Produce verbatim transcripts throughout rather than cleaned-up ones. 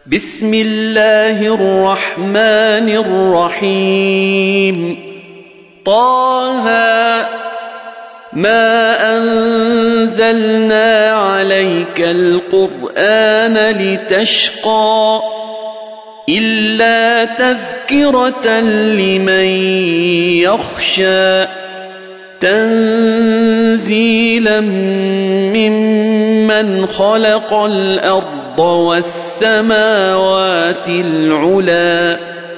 بسم الله الرحمن الرحيم طه ما أنزلنا عليك القرآن لتشقى إلا تذكرة لمن يخشى تنزيلا ممن خلق الأرض والسماوات العلى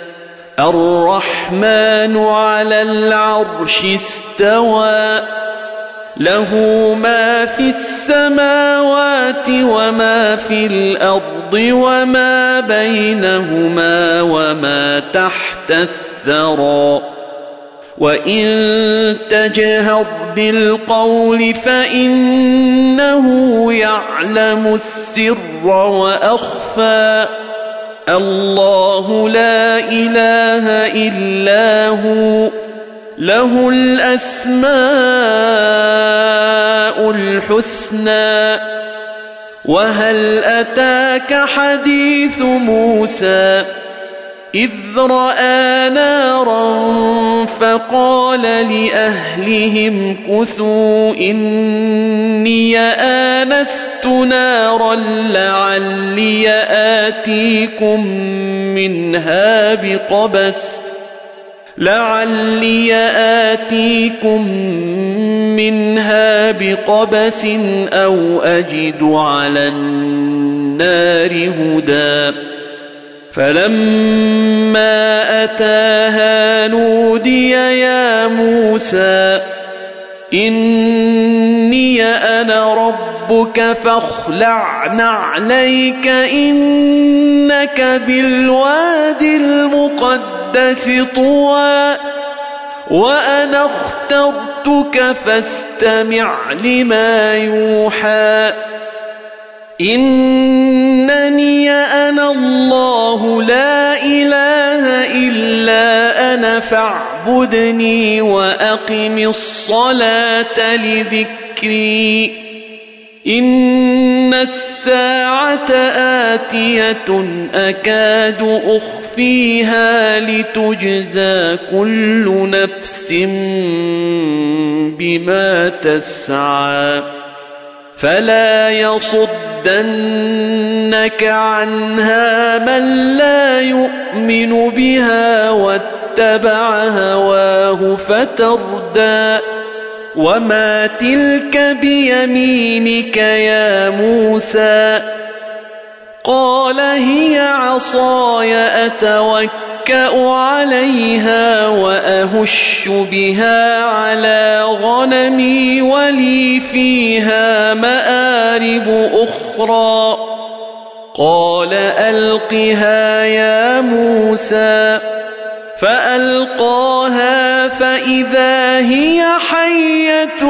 الرحمن على العرش استوى له ما في السماوات وما في الأرض وما بينهما وما تحت الثرى وإن تجهر بالقول فإنه يعلم السر وأخفى الله لا إله إلا هو له الأسماء الحسنى وهل أتاك حديث موسى إذ رأى نارا فقال لأهلهم كثوا إني آنست نارا لعلي آتيكم منها بقبس لعلي آتيكم منها بقبس أو أجد على النار هدى فلما أتاها نودي يا موسى إني أنا ربك فاخلع نعليك إنك بالواد المقدس طوى وأنا اخترتك فاستمع لما يوحى إنني أنا الله لا إله إلا أنا فاعبدني وأقم الصلاة لذكري إن الساعة آتية أكاد أخفيها لتجزى كل نفس بما تسعى فلا يصدنك عنها من لا يؤمن بها واتبع هواه فتردى وما تلك بيمينك يا موسى قال هي عصاي أتوكأ عليها وأهش بها على غنمي ولي فيها مآرب أخرى قال ألقها يا موسى فألقاها فإذا هي حية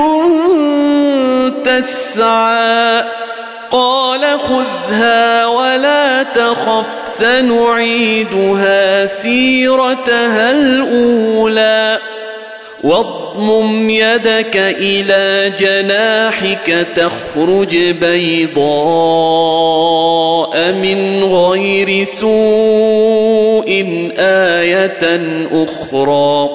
تسعى قال خذها ولا تخف سنعيدها سيرتها الأولى واضمم يدك إلى جناحك تخرج بيضاء من غير سوء آية أخرى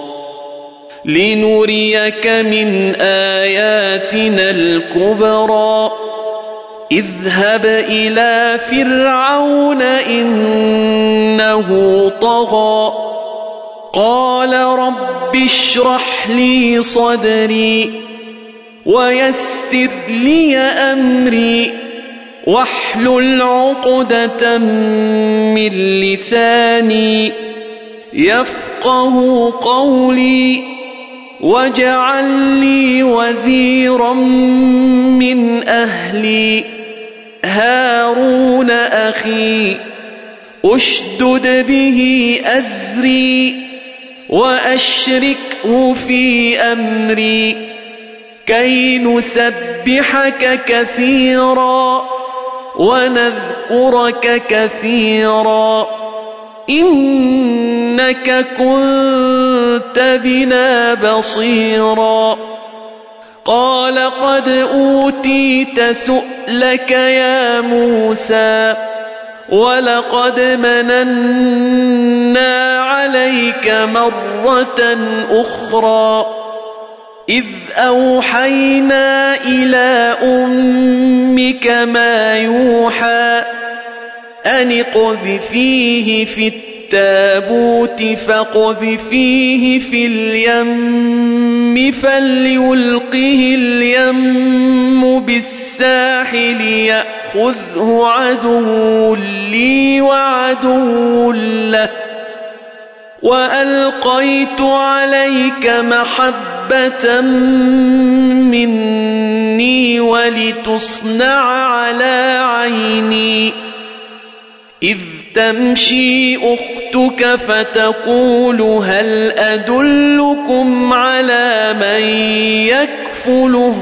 لنريك من آياتنا الكبرى اذهب إلى فرعون إنه طغى قال رب اشرح لي صدري ويسر لي أمري واحلل عقدة من لساني يفقه قولي واجعل لي وزيرا من أهلي هارون أخي أشدد به أزري وأشركه في أمري كي نسبحك كثيرا ونذكرك كثيرا إنك كنت بنا بصيرا قال قد أوتيت سؤلك يا موسى ولقد مننا عليك مرة أخرى إذ أوحينا إلى أمك ما يوحى أن اقذفيه في التابوت فاقذفيه في اليم فليلقه اليم بالساحل يأخذه عدو لي وعدو له وألقيت عليك محبة مني ولتصنع على عيني إذ تمشي أختك فتقول هل أدلكم على من يكفله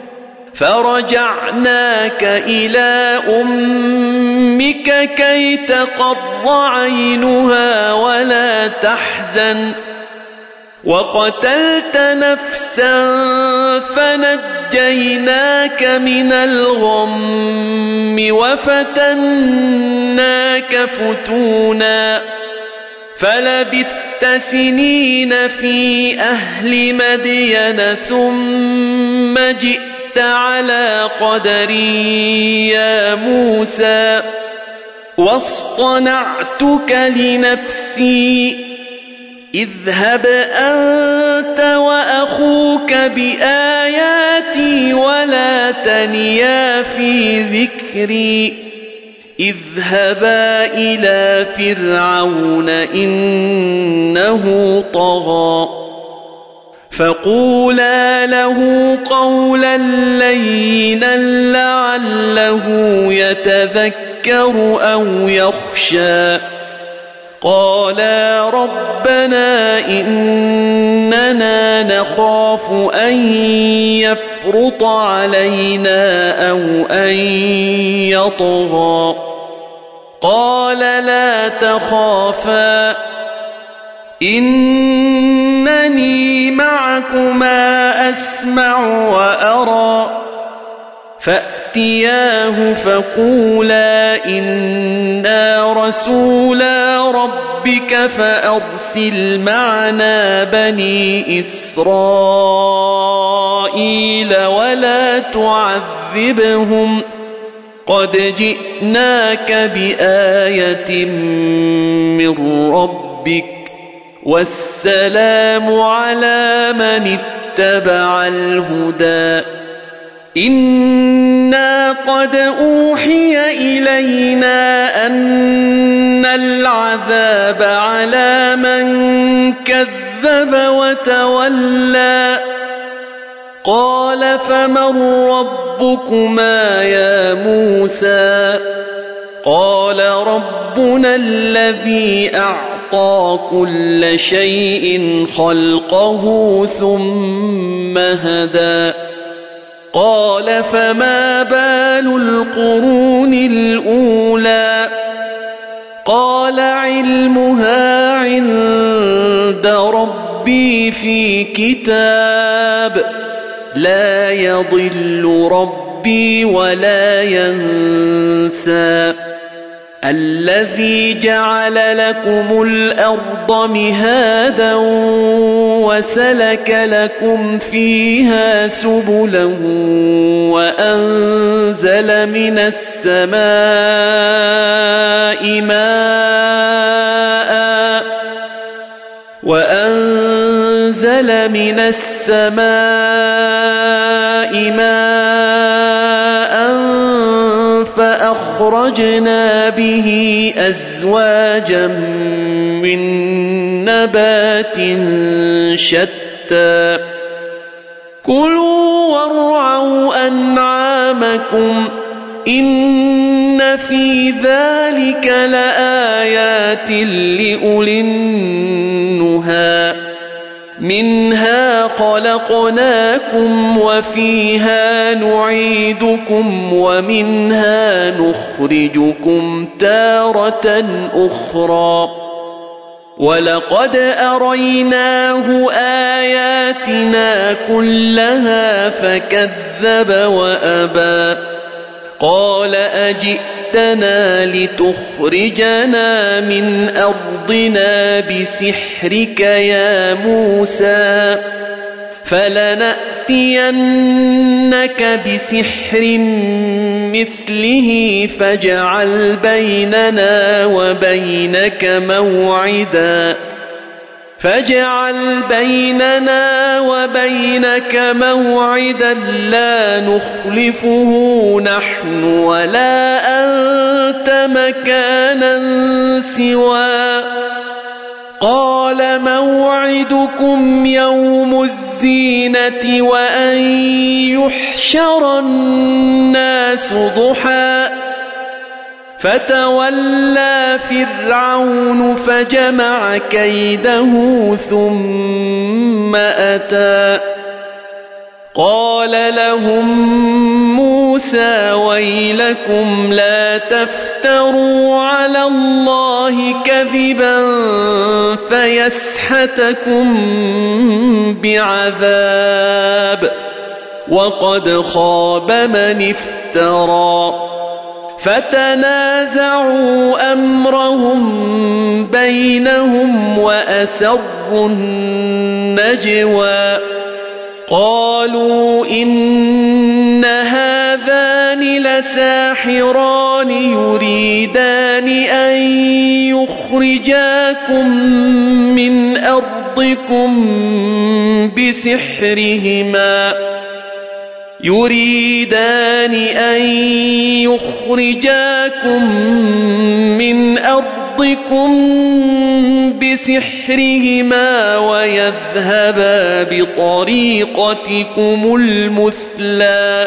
فرجعناك إلى أمك كي تقر عينها ولا تحزن وقتلت نفسا فنجيناك من الغم وفتناك فتونا فلبثت سنين في أهل مدين ثم جئت على قدري يا موسى واصطنعتك لنفسي اذهب أنت وأخوك بآياتي ولا تنيا في ذكري اذهبا إلى فرعون إنه طغى فقولا له قولا لينا لعله يتذكر أو يخشى قالا ربنا إننا نخاف أن يفرط علينا أو أن يطغى قال لا تخافا إنني معكما أسمع وأرى فأتياه فقولا إنا رسولا ربك فأرسل معنا بني إسرائيل ولا تعذبهم قد جئناك بآية من ربك والسلام على من اتبع الهدى إنا قد أوحي إلينا أن العذاب على من كذب وتولى قال فمن ربكما يا موسى قال ربنا الذي أعطى كل شيء خلقه ثم هدى قال فما بال القرون الأولى قال علمها عند ربي في كتاب لا يضل ربي ولا ينسى الذي جعل لكم الأرض مهادا وسلك لكم فيها سبلا وأنزل من السماء ماء وأنزل من السماء ماء فأخرجنا به أزواجا من نبات شتى كلوا وارعوا أنعامكم إن في ذلك لآيات لأولي النهى منها خلقناكم وفيها نعيدكم ومنها نخرجكم تارة أخرى ولقد أريناه آياتنا كلها فكذب وأبى قال أجئتني جئتنا لتخرجنا من أرضنا بسحرك يا موسى فلنأتينك بسحر مثله فاجعل بيننا وبينك موعدا فاجعل بيننا وبينك موعدا لا نخلفه نحن ولا أنت مكانا سوى قال موعدكم يوم الزينة وأن يحشر الناس ضحى فتولى فرعون فجمع كيده ثم أتى قال لهم موسى ويلكم لا تفتروا على الله كذبا فيسحتكم بعذاب وقد خاب من افترى فتنازعوا أمرهم بينهم وأسروا النجوى قالوا إن هذان لساحران يريدان أن يخرجاكم من أرضكم بسحرهما يريدان أن يخرجاكم من أرضكم بسحرهما ويذهبا بطريقتكم المثلى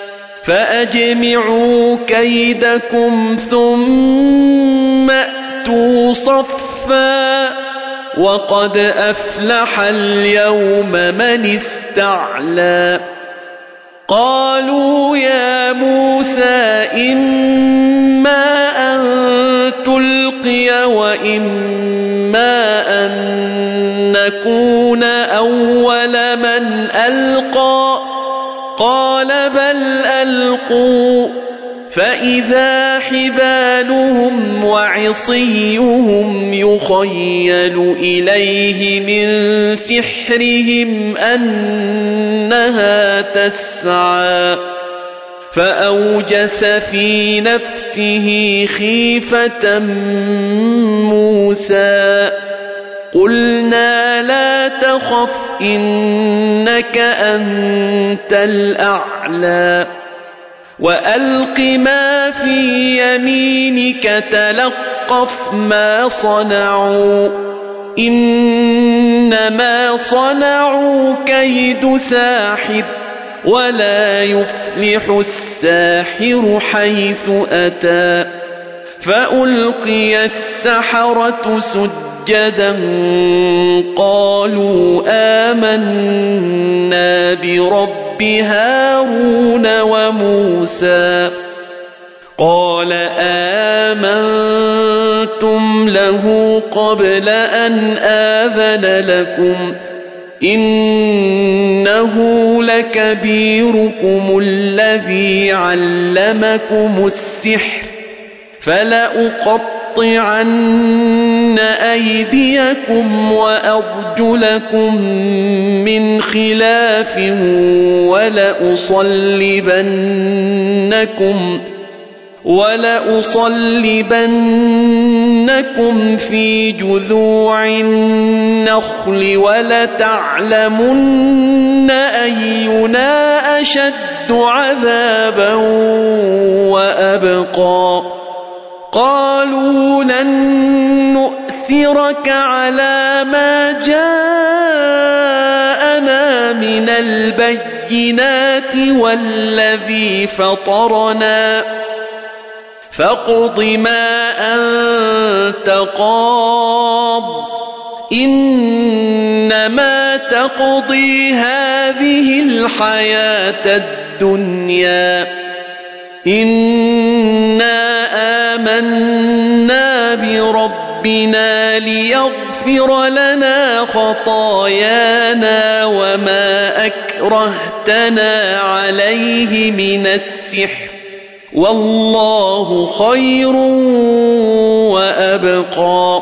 فأجمعوا كيدكم ثم أتوا صفا وقد أفلح اليوم من استعلى قالوا يا موسى إما أن تلقي وإما أن نكون أول من ألقى قال بل ألقوا فإذا حبالهم وعصيهم يخيل إليه من سحرهم أنها تسعى فأوجس في نفسه خيفة موسى قلنا لا تخف إنك أنت الأعلى وألق ما في يمينك تلقف ما صنعوا إنما صنعوا كيد ساحر ولا يفلح الساحر حيث أتى فألقي السحرة سجدا قالوا آمنا برب هارون وموسى قال آمنتم له قبل أن آذن لكم إنه لكبيركم الذي علمكم السحر فلأقطعن أيديكم وأرجلكم من خلاف ولأصلبنكم ولأصلبنكم في جذوع النخل ولتعلمن أينا أشد عذابا وأبقى قالوا لن نؤثرك على ما جاءنا من البينات والذي فطرنا فاقض ما أنت قاض إنما تقضي هذه الحياة الدنيا إنا آمنا بربنا ليغفر لنا خطايانا وما أكرهتنا عليه من السحر والله خير وأبقى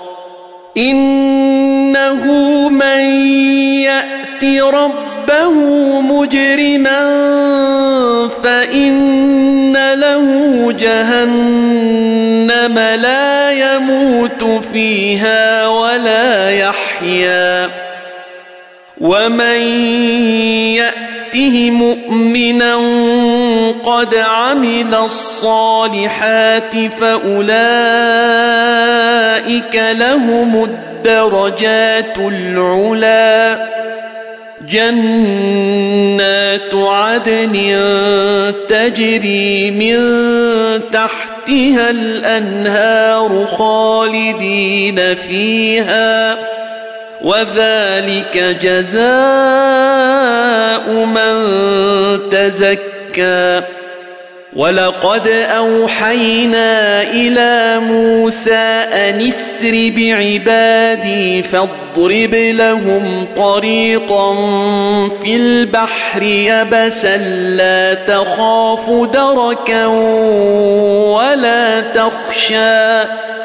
إنه من يأت ربه مجرما فإن له جهنم لا يموت فيها ولا يحيا ومن يأته مؤمنا قد عمل الصالحات فأولئك لهم الدرجات العلى جنات عدن تجري من تحتها الأنهار خالدين فيها وذلك جزاء من تزكى ولقد أوحينا إلى موسى أن اسر بعبادي فاضرب لهم طريقا في البحر يبسا لا تخاف دركا ولا تخشى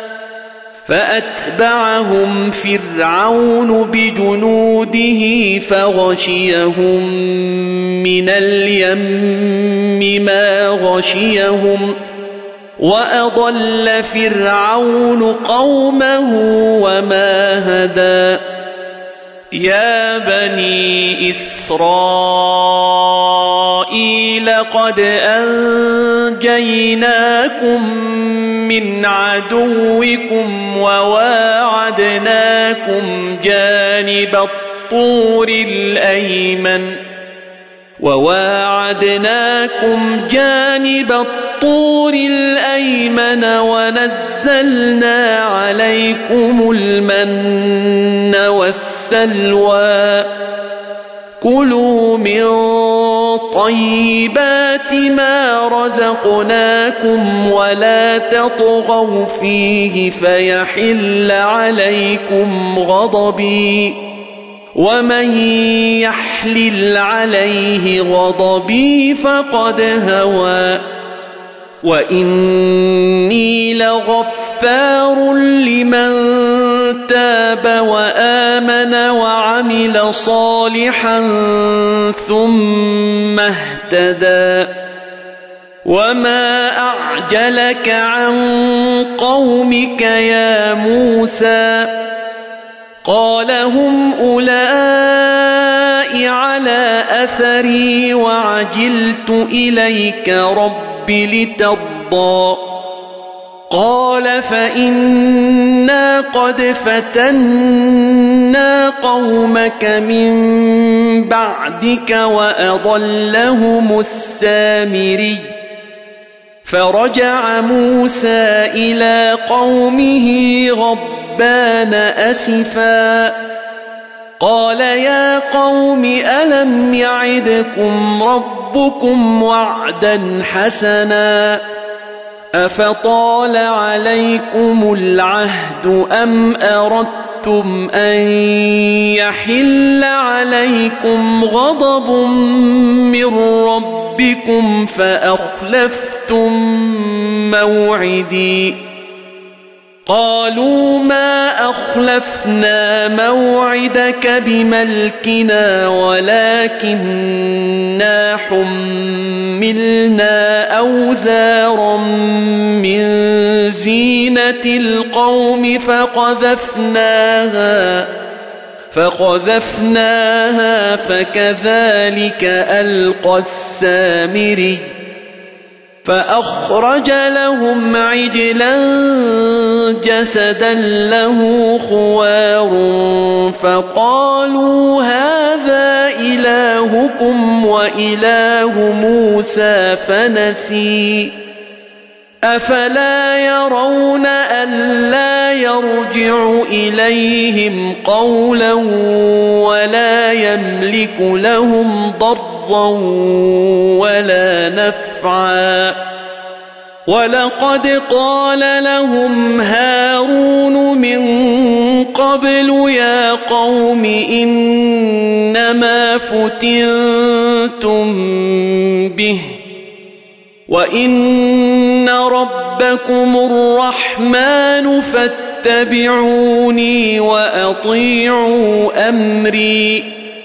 فأتبعهم فرعون بجنوده فغشيهم من اليم ما غشيهم وأضل فرعون قومه وما هدى يا بني إسرائيل قد أنجيناكم من عدوكم وواعدناكم جانب الطور الأيمن وواعدناكم جانب الطور الأيمن ونزلنا عليكم المن والسلوى كلوا من طيبات ما رزقناكم ولا تطغوا فيه فيحل عليكم غضبي ومن يحلل عليه غضبي فقد هوى وإني لغفار لمن تاب وآمن وعمل صالحا ثم اهتدى وما أعجلك عن قومك يا موسى قال هم أولئك على أثري وعجلت إليك رب لترضى قال فإنا قد فتنا قومك من بعدك وأضلهم السامري فرجع موسى إلى قومه غضبان أسفا قال يا قوم ألم يعدكم ربكم وعدا حسنا أفطال عليكم العهد أم أردتم أن يحل عليكم غضب من ربكم فأخلفتم موعدي قالوا ما أخلفنا موعدك بملكنا ولكننا حملنا أوزارا من زينة القوم فقذفناها فقذفناها فكذلك ألقى السامري فأخرج لهم عجلا جسدا له خوار فقالوا هذا إلهكم وإله موسى فنسي أفلا يرون ألا يرجع إليهم قولا ولا يملك لهم ضرا ولا نفعا ولقد قال لهم هارون من قبل يا قوم إنما فتنتم به وإن ربكم الرحمن فاتبعوني وأطيعوا أمري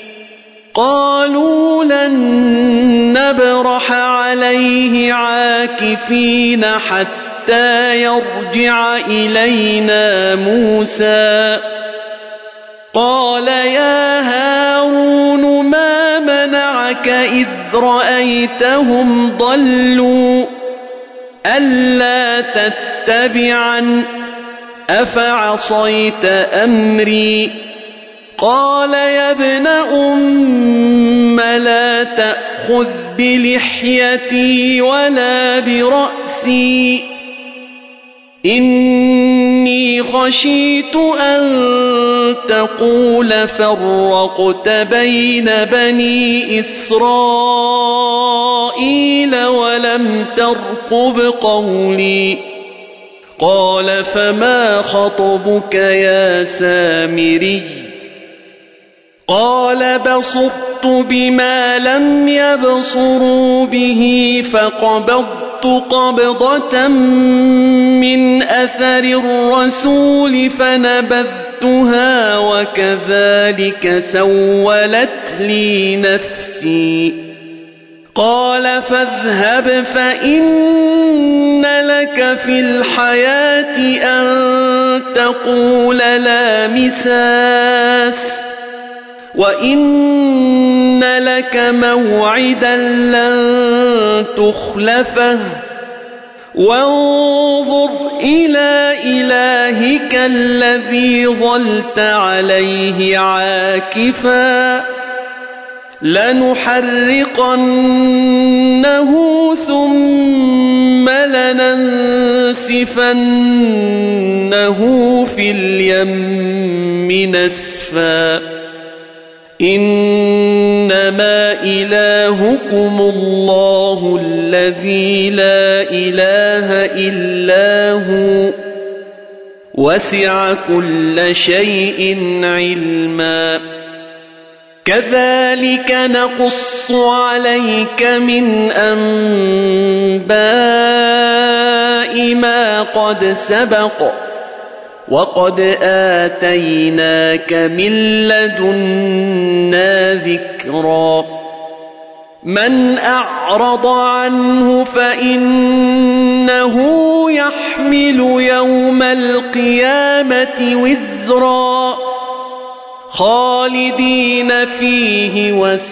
قالوا لن نبرح عليه عاكفين حتى يرجع إلينا موسى قال يا هارون ما منعك إذ رأيتهم ضلوا ألا تتبعن أفعصيت أمري قال يا ابن أم لا تأخذ بلحيتي ولا برأسي إني خشيت أن تقول فرقت بين بني إسرائيل ولم ترقب قولي قال فما خطبك يا سامري قال بصرت بما لم يبصروا به فقبضت قبضة من أثر الرسول فنبذتها وكذلك سولت لي نفسي قال فاذهب فإن لك في الحياة أن تقول لا مساس وإن لك موعدا لن تخلفه وانظر إلى إلهك الذي ظلت عليه عاكفا لنحرقنه ثم لننسفنه في اليم نسفا إنما إلهكم الله الذي لا إله إلا هو وسع كل شيء علما كذلك نقص عليك من أنباء ما قد سبق وقد آتيناك من لدنا ذكرا من أعرض عنه فإنه يحمل يوم القيامة وزرا خالدين فيه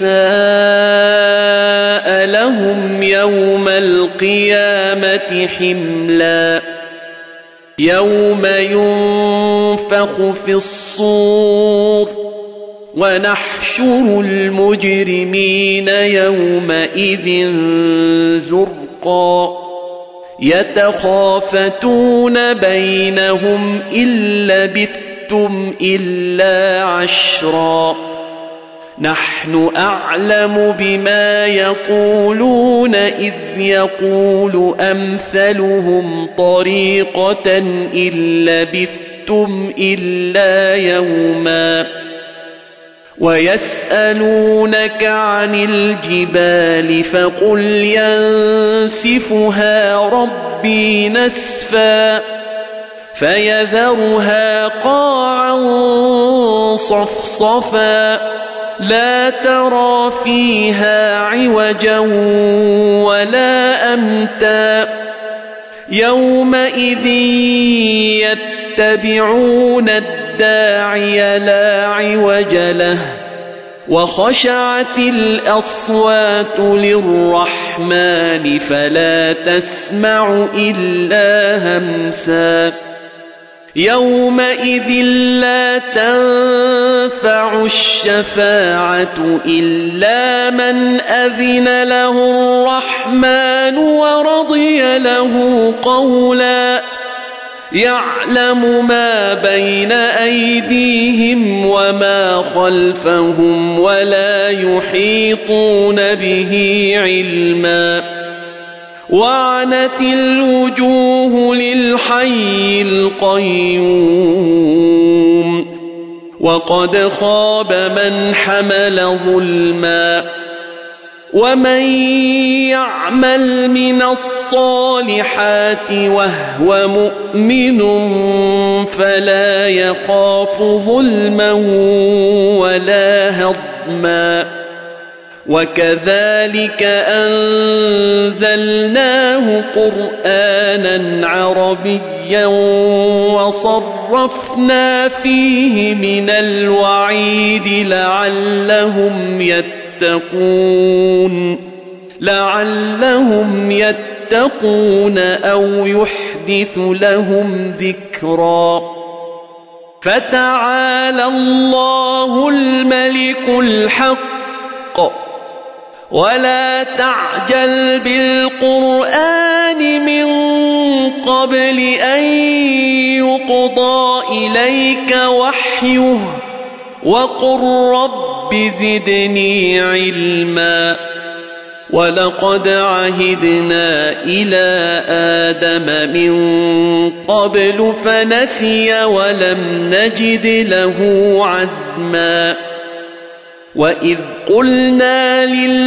وساء لهم يوم القيامة حملا يوم ينفخ في الصور ونحشر المجرمين يومئذ زرقا يتخافتون بينهم إن لبثتم إلا عشرا نحن أعلم بما يقولون إذ يقول أمثلهم طريقة إن لبثتم إلا يوما ويسألونك عن الجبال فقل ينسفها ربي نسفا فيذرها قاعا صفصفا لا ترى فيها عوجا ولا أمتا يومئذ يتبعون الداعي لا عوج له وخشعت الأصوات للرحمن فلا تسمع إلا همسا يومئذ لا تنفع الشفاعة إلا من أذن له الرحمن ورضي له قولا يعلم ما بين أيديهم وما خلفهم ولا يحيطون به علما وعنت الوجوه للحي القيوم وقد خاب من حمل ظلما ومن يعمل من الصالحات وهو مؤمن فلا يخاف ظلما ولا هضما وكذلك أنزلناه قرآنا عربيا وصرفنا فيه من الوعيد لعلهم يتقون لعلهم يتقون أو يحدث لهم ذكرا فتعالى الله الملك الحق ولا تعجل بالقرآن من قبل أن يقضى إليك وحيه وقل رب زدني علما ولقد عهدنا إلى آدم من قبل فنسي ولم نجد له عزما وإذ قلنا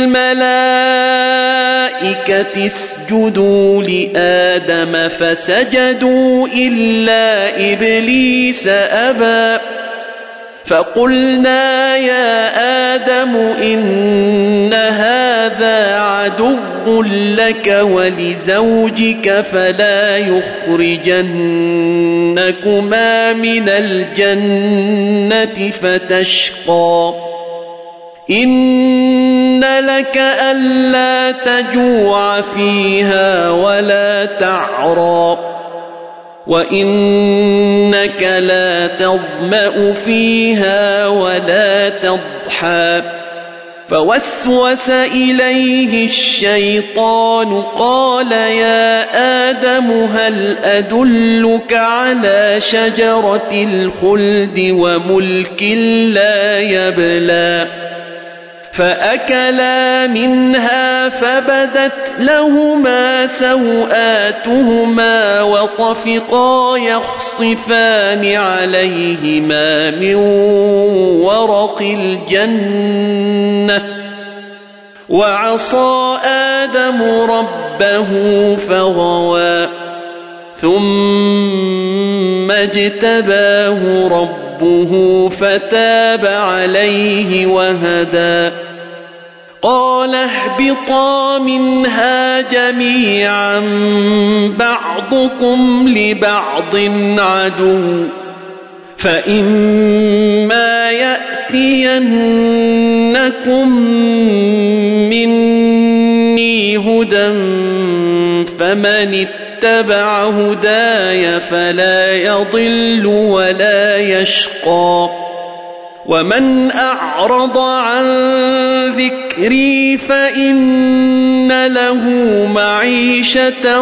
للملائكة اسجدوا لآدم فسجدوا إلا إبليس أبى فقلنا يا آدم إن هذا عدو لك ولزوجك فلا يخرجنكما من الجنة فتشقى إن لك ألا تجوع فيها ولا تعرى وإنك لا تظمأ فيها ولا تضحى فوسوس إليه الشيطان قال يا آدم هل أدلك على شجرة الخلد وملك لا يبلى فأكلا منها فبدت لهما سوآتهما وطفقا يخصفان عليهما من ورق الجنة وعصى آدم ربه فغوى ثم اجتباه ربه فتاب عليه وهدى قال اهبطا منها جميعا بعضكم لبعض عدو فإما يأتينكم مني هدى فمن اتبع هداي فلا يضل ولا يشقى ومن أعرض عن ذكري فإن له معيشة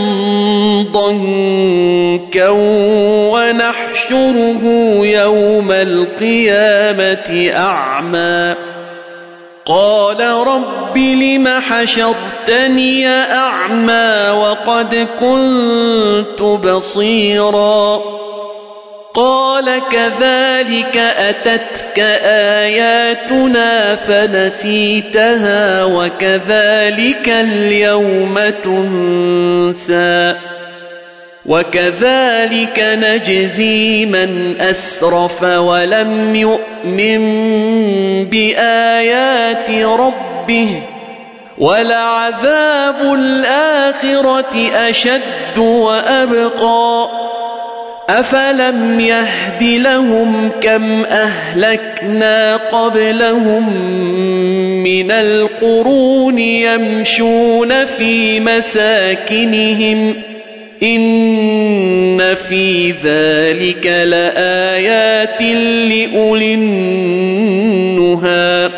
ضنكا ونحشره يوم القيامة أعمى قال رب لم حشرتني أعمى وقد كنت بصيرا قال كذلك أتتك آياتنا فنسيتها وكذلك اليوم تنسى وكذلك نجزي من أسرف ولم يؤمن بآيات ربه ولعذاب الآخرة أشد وأبقى أفلم يهد لهم كم أهلكنا قبلهم من القرون يمشون في مساكنهم إن في ذلك لآيات لأولي النهى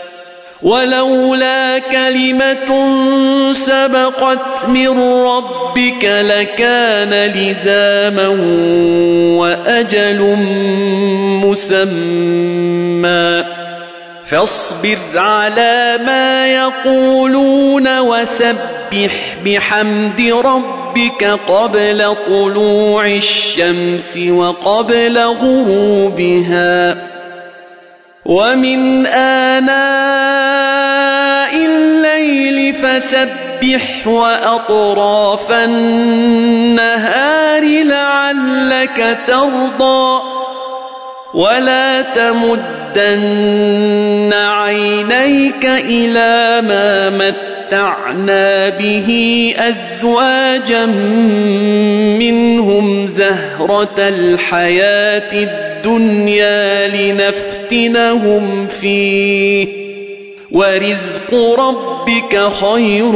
ولولا كلمة سبقت من ربك لكان لزاما وأجل مسمى فاصبر على ما يقولون وسبح بحمد ربك قبل طلوع الشمس وقبل غروبها ومن آناء الليل فسبح وأطراف النهار لعلك ترضى ولا تمدن عينيك إلى ما متعنا به أزواجا منهم زهرة الحياة الدنيا لنفتنهم فيه ورزق ربك خير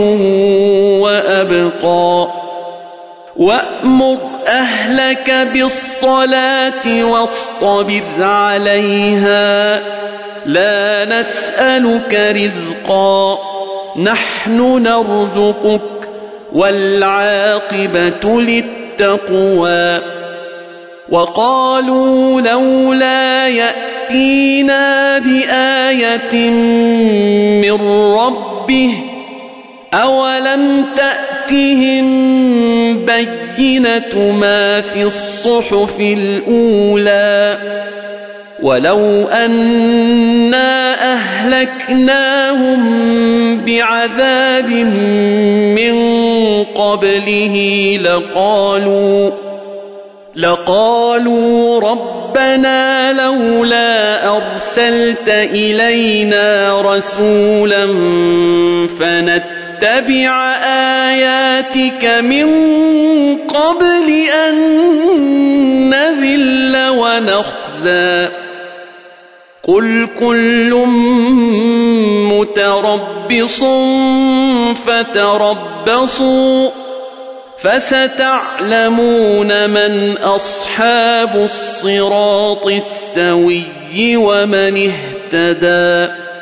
وأبقى وأمر أهلك بالصلاة واصطبر عليها لا نسألك رزقا نحن نرزقك والعاقبة للتقوى وقالوا لولا يأتينا بآية من ربه أولم تأتهم بينة ما في الصحف الأولى ولو أنا أهلكناهم بعذاب من قبله لقالوا لقالوا ربنا لولا أرسلت إلينا رسولا فنتبع آياتك من قبل أن نذل ونخزى قل كل متربص فتربصوا فستعلمون من أصحاب الصراط السوي ومن اهتدى